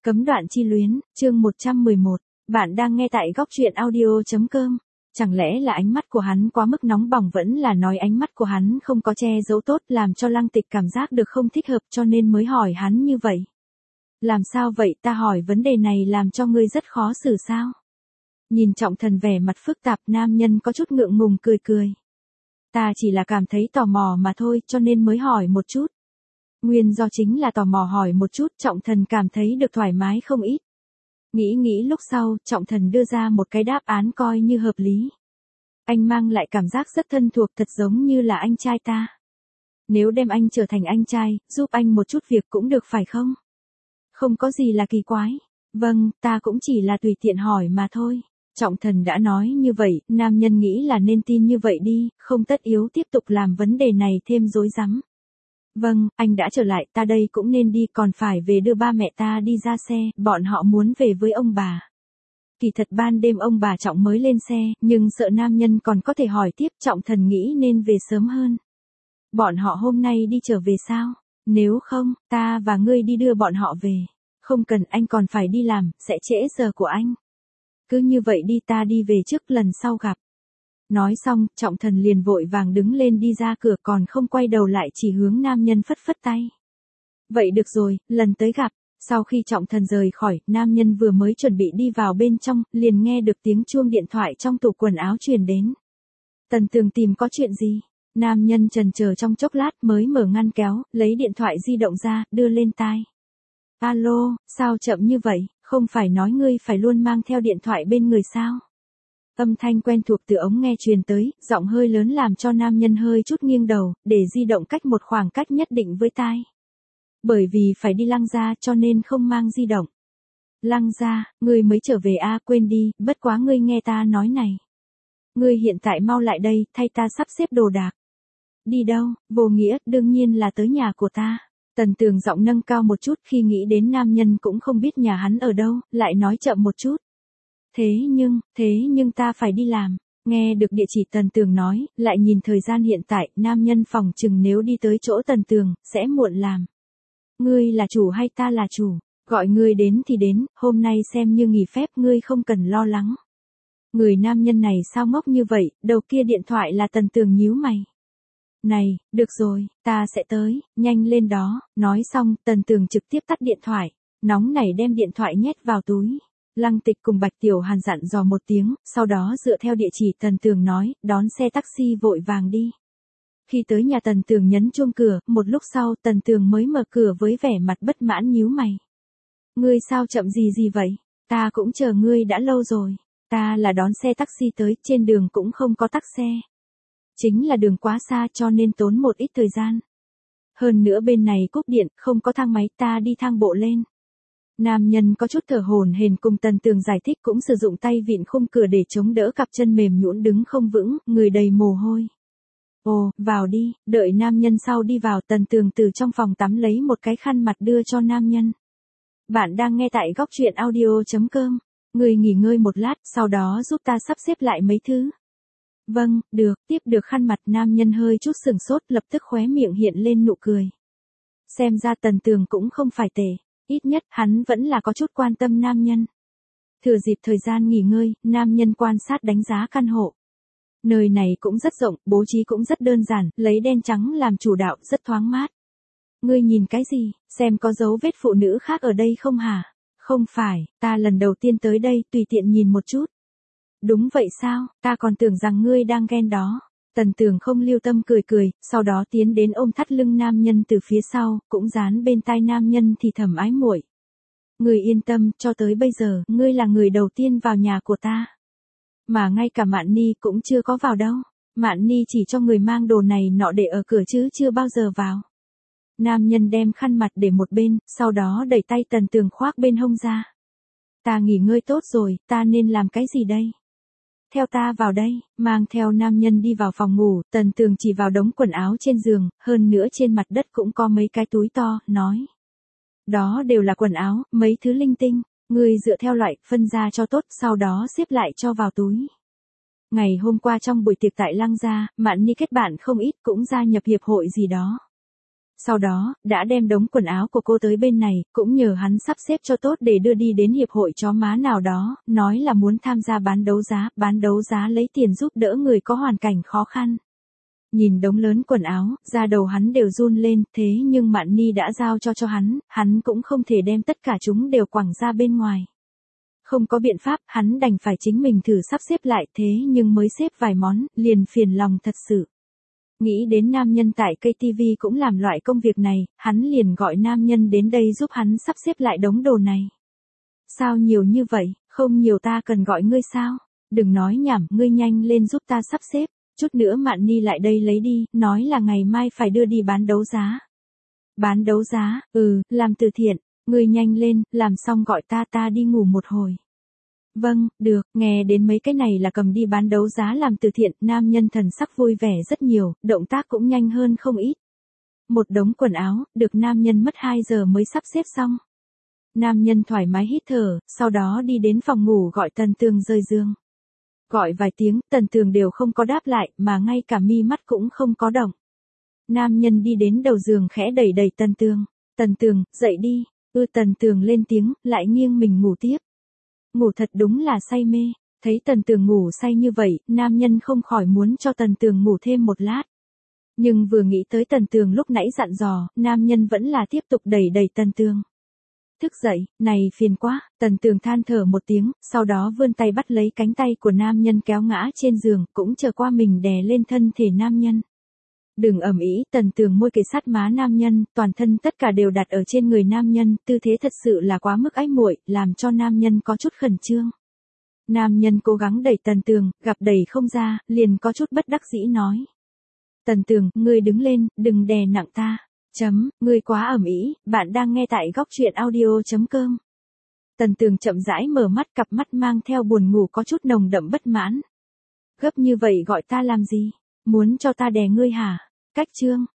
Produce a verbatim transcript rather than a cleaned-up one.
Cấm đoạn chi luyến, chương một trăm mười một. Bạn đang nghe tại góc truyện audio chấm com. Chẳng lẽ là ánh mắt của hắn quá mức nóng bỏng, vẫn là nói ánh mắt của hắn không có che giấu tốt, làm cho Lăng Tịch cảm giác được không thích hợp cho nên mới hỏi hắn như vậy. Làm sao vậy, ta hỏi vấn đề này làm cho ngươi rất khó xử sao? Nhìn Trọng Thần vẻ mặt phức tạp, nam nhân có chút ngượng ngùng cười cười. Ta chỉ là cảm thấy tò mò mà thôi, cho nên mới hỏi một chút. Nguyên do chính là tò mò hỏi một chút, Trọng Thần cảm thấy được thoải mái không ít. Nghĩ nghĩ lúc sau, Trọng Thần đưa ra một cái đáp án coi như hợp lý. Anh mang lại cảm giác rất thân thuộc, thật giống như là anh trai ta. Nếu đem anh trở thành anh trai, giúp anh một chút việc cũng được phải không? Không có gì là kỳ quái. Vâng, ta cũng chỉ là tùy tiện hỏi mà thôi. Trọng Thần đã nói như vậy, nam nhân nghĩ là nên tin như vậy đi, không tất yếu tiếp tục làm vấn đề này thêm rối rắm. Vâng, anh đã trở lại, ta đây cũng nên đi, còn phải về đưa ba mẹ ta đi ra xe, bọn họ muốn về với ông bà. Kỳ thật ban đêm ông bà Trọng mới lên xe, nhưng sợ nam nhân còn có thể hỏi tiếp, Trọng Thần nghĩ nên về sớm hơn. Bọn họ hôm nay đi trở về sao? Nếu không, ta và ngươi đi đưa bọn họ về. Không cần, anh còn phải đi làm, sẽ trễ giờ của anh. Cứ như vậy đi, ta đi về trước, lần sau gặp. Nói xong, Trọng Thần liền vội vàng đứng lên đi ra cửa, còn không quay đầu lại, chỉ hướng nam nhân phất phất tay. Vậy được rồi, lần tới gặp. Sau khi Trọng Thần rời khỏi, nam nhân vừa mới chuẩn bị đi vào bên trong, liền nghe được tiếng chuông điện thoại trong tủ quần áo truyền đến. Tần Tường tìm có chuyện gì? Nam nhân chần chờ trong chốc lát mới mở ngăn kéo, lấy điện thoại di động ra, đưa lên tai. Alo, sao chậm như vậy, không phải nói ngươi phải luôn mang theo điện thoại bên người sao? Âm thanh quen thuộc từ ống nghe truyền tới, giọng hơi lớn làm cho nam nhân hơi chút nghiêng đầu, để di động cách một khoảng cách nhất định với tai. Bởi vì phải đi Lăng gia cho nên không mang di động. Lăng gia, ngươi mới trở về a, à, quên đi, bất quá ngươi nghe ta nói này. Ngươi hiện tại mau lại đây, thay ta sắp xếp đồ đạc. Đi đâu? Vô nghĩa, đương nhiên là tới nhà của ta. Tần Tường giọng nâng cao một chút, khi nghĩ đến nam nhân cũng không biết nhà hắn ở đâu, lại nói chậm một chút. Thế nhưng, thế nhưng ta phải đi làm. Nghe được địa chỉ Tần Tường nói, lại nhìn thời gian hiện tại, nam nhân phòng chừng nếu đi tới chỗ Tần Tường, sẽ muộn làm. Ngươi là chủ hay ta là chủ? Gọi ngươi đến thì đến, hôm nay xem như nghỉ phép, ngươi không cần lo lắng. Người nam nhân này sao ngốc như vậy, đầu kia điện thoại là Tần Tường nhíu mày. Này, được rồi, ta sẽ tới, nhanh lên đó. Nói xong, Tần Tường trực tiếp tắt điện thoại, nóng nảy đem điện thoại nhét vào túi. Lăng Tịch cùng Bạch Tiểu Hàn dặn dò một tiếng, sau đó dựa theo địa chỉ Tần Tường nói, đón xe taxi vội vàng đi. Khi tới nhà Tần Tường nhấn chuông cửa, một lúc sau Tần Tường mới mở cửa với vẻ mặt bất mãn nhíu mày. Ngươi sao chậm gì gì vậy? Ta cũng chờ ngươi đã lâu rồi. Ta là đón xe taxi tới, trên đường cũng không có tắc xe. Chính là đường quá xa cho nên tốn một ít thời gian. Hơn nữa bên này cúp điện, không có thang máy, ta đi thang bộ lên. Nam nhân có chút thở hổn hển cùng Tần Tường giải thích, cũng sử dụng tay vịn khung cửa để chống đỡ cặp chân mềm nhũn đứng không vững, người đầy mồ hôi. Ồ, vào đi, đợi nam nhân sau đi vào, Tần Tường từ trong phòng tắm lấy một cái khăn mặt đưa cho nam nhân. Bạn đang nghe tại góc truyện audio chấm com. Người nghỉ ngơi một lát, sau đó giúp ta sắp xếp lại mấy thứ. Vâng, được, tiếp được khăn mặt, nam nhân hơi chút sừng sốt, lập tức khóe miệng hiện lên nụ cười. Xem ra Tần Tường cũng không phải tệ, ít nhất hắn vẫn là có chút quan tâm nam nhân. Thừa dịp thời gian nghỉ ngơi, nam nhân quan sát đánh giá căn hộ. Nơi này cũng rất rộng, bố trí cũng rất đơn giản, lấy đen trắng làm chủ đạo, rất thoáng mát. Ngươi nhìn cái gì, xem có dấu vết phụ nữ khác ở đây không hả? Không phải, ta lần đầu tiên tới đây, tùy tiện nhìn một chút. Đúng vậy sao, ta còn tưởng rằng ngươi đang ghen đó. Tần Tường không lưu tâm cười cười, sau đó tiến đến ôm thắt lưng nam nhân từ phía sau, cũng dán bên tai nam nhân thì thầm ái muội. Ngươi yên tâm, cho tới bây giờ, ngươi là người đầu tiên vào nhà của ta. Mà ngay cả Mạn Ni cũng chưa có vào đâu. Mạn Ni chỉ cho người mang đồ này nọ để ở cửa chứ chưa bao giờ vào. Nam nhân đem khăn mặt để một bên, sau đó đẩy tay Tần Tường khoác bên hông ra. Ta nghỉ ngơi tốt rồi, ta nên làm cái gì đây? Theo ta vào đây, mang theo nam nhân đi vào phòng ngủ, Tần Tường chỉ vào đống quần áo trên giường, hơn nữa trên mặt đất cũng có mấy cái túi to, nói. Đó đều là quần áo, mấy thứ linh tinh, ngươi dựa theo loại, phân ra cho tốt, sau đó xếp lại cho vào túi. Ngày hôm qua trong buổi tiệc tại Lăng gia, Mạn Ni kết bạn không ít, cũng gia nhập hiệp hội gì đó. Sau đó, đã đem đống quần áo của cô tới bên này, cũng nhờ hắn sắp xếp cho tốt để đưa đi đến hiệp hội chó má nào đó, nói là muốn tham gia bán đấu giá, bán đấu giá lấy tiền giúp đỡ người có hoàn cảnh khó khăn. Nhìn đống lớn quần áo, da đầu hắn đều run lên, thế nhưng Mạn Ni đã giao cho cho hắn, hắn cũng không thể đem tất cả chúng đều quẳng ra bên ngoài. Không có biện pháp, hắn đành phải chính mình thử sắp xếp lại, thế nhưng mới xếp vài món, liền phiền lòng thật sự. Nghĩ đến nam nhân tại ca tê vê cũng làm loại công việc này, hắn liền gọi nam nhân đến đây giúp hắn sắp xếp lại đống đồ này. Sao nhiều như vậy, không nhiều ta cần gọi ngươi sao? Đừng nói nhảm, ngươi nhanh lên giúp ta sắp xếp, chút nữa Mạn Ni lại đây lấy đi, nói là ngày mai phải đưa đi bán đấu giá. Bán đấu giá, ừ, làm từ thiện, ngươi nhanh lên, làm xong gọi ta ta đi ngủ một hồi. Vâng, được, nghe đến mấy cái này là cầm đi bán đấu giá làm từ thiện, nam nhân thần sắc vui vẻ rất nhiều, động tác cũng nhanh hơn không ít. Một đống quần áo, được nam nhân mất hai giờ mới sắp xếp xong. Nam nhân thoải mái hít thở, sau đó đi đến phòng ngủ gọi Tần Tường rời giường. Gọi vài tiếng, Tần Tường đều không có đáp lại, mà ngay cả mi mắt cũng không có động. Nam nhân đi đến đầu giường khẽ đẩy đẩy Tần Tường. Tần Tường, dậy đi. Ư Tần Tường lên tiếng, lại nghiêng mình ngủ tiếp. Ngủ thật đúng là say mê, thấy Tần Tường ngủ say như vậy, nam nhân không khỏi muốn cho Tần Tường ngủ thêm một lát. Nhưng vừa nghĩ tới Tần Tường lúc nãy dặn dò, nam nhân vẫn là tiếp tục đẩy đẩy Tần Tường. Thức dậy, này phiền quá, Tần Tường than thở một tiếng, sau đó vươn tay bắt lấy cánh tay của nam nhân kéo ngã trên giường, cũng chờ qua mình đè lên thân thể nam nhân. Đừng ầm ĩ, Tần Tường môi kề sát má nam nhân, toàn thân tất cả đều đặt ở trên người nam nhân, tư thế thật sự là quá mức ái muội, làm cho nam nhân có chút khẩn trương. Nam nhân cố gắng đẩy Tần Tường, gặp đẩy không ra, liền có chút bất đắc dĩ nói. Tần Tường, ngươi đứng lên, đừng đè nặng ta. Chấm, ngươi quá ầm ĩ, bạn đang nghe tại góc truyện audio chấm com. Tần Tường chậm rãi mở mắt, cặp mắt mang theo buồn ngủ có chút nồng đậm bất mãn. Gấp như vậy gọi ta làm gì? Muốn cho ta đè ngươi hả? Cách chương.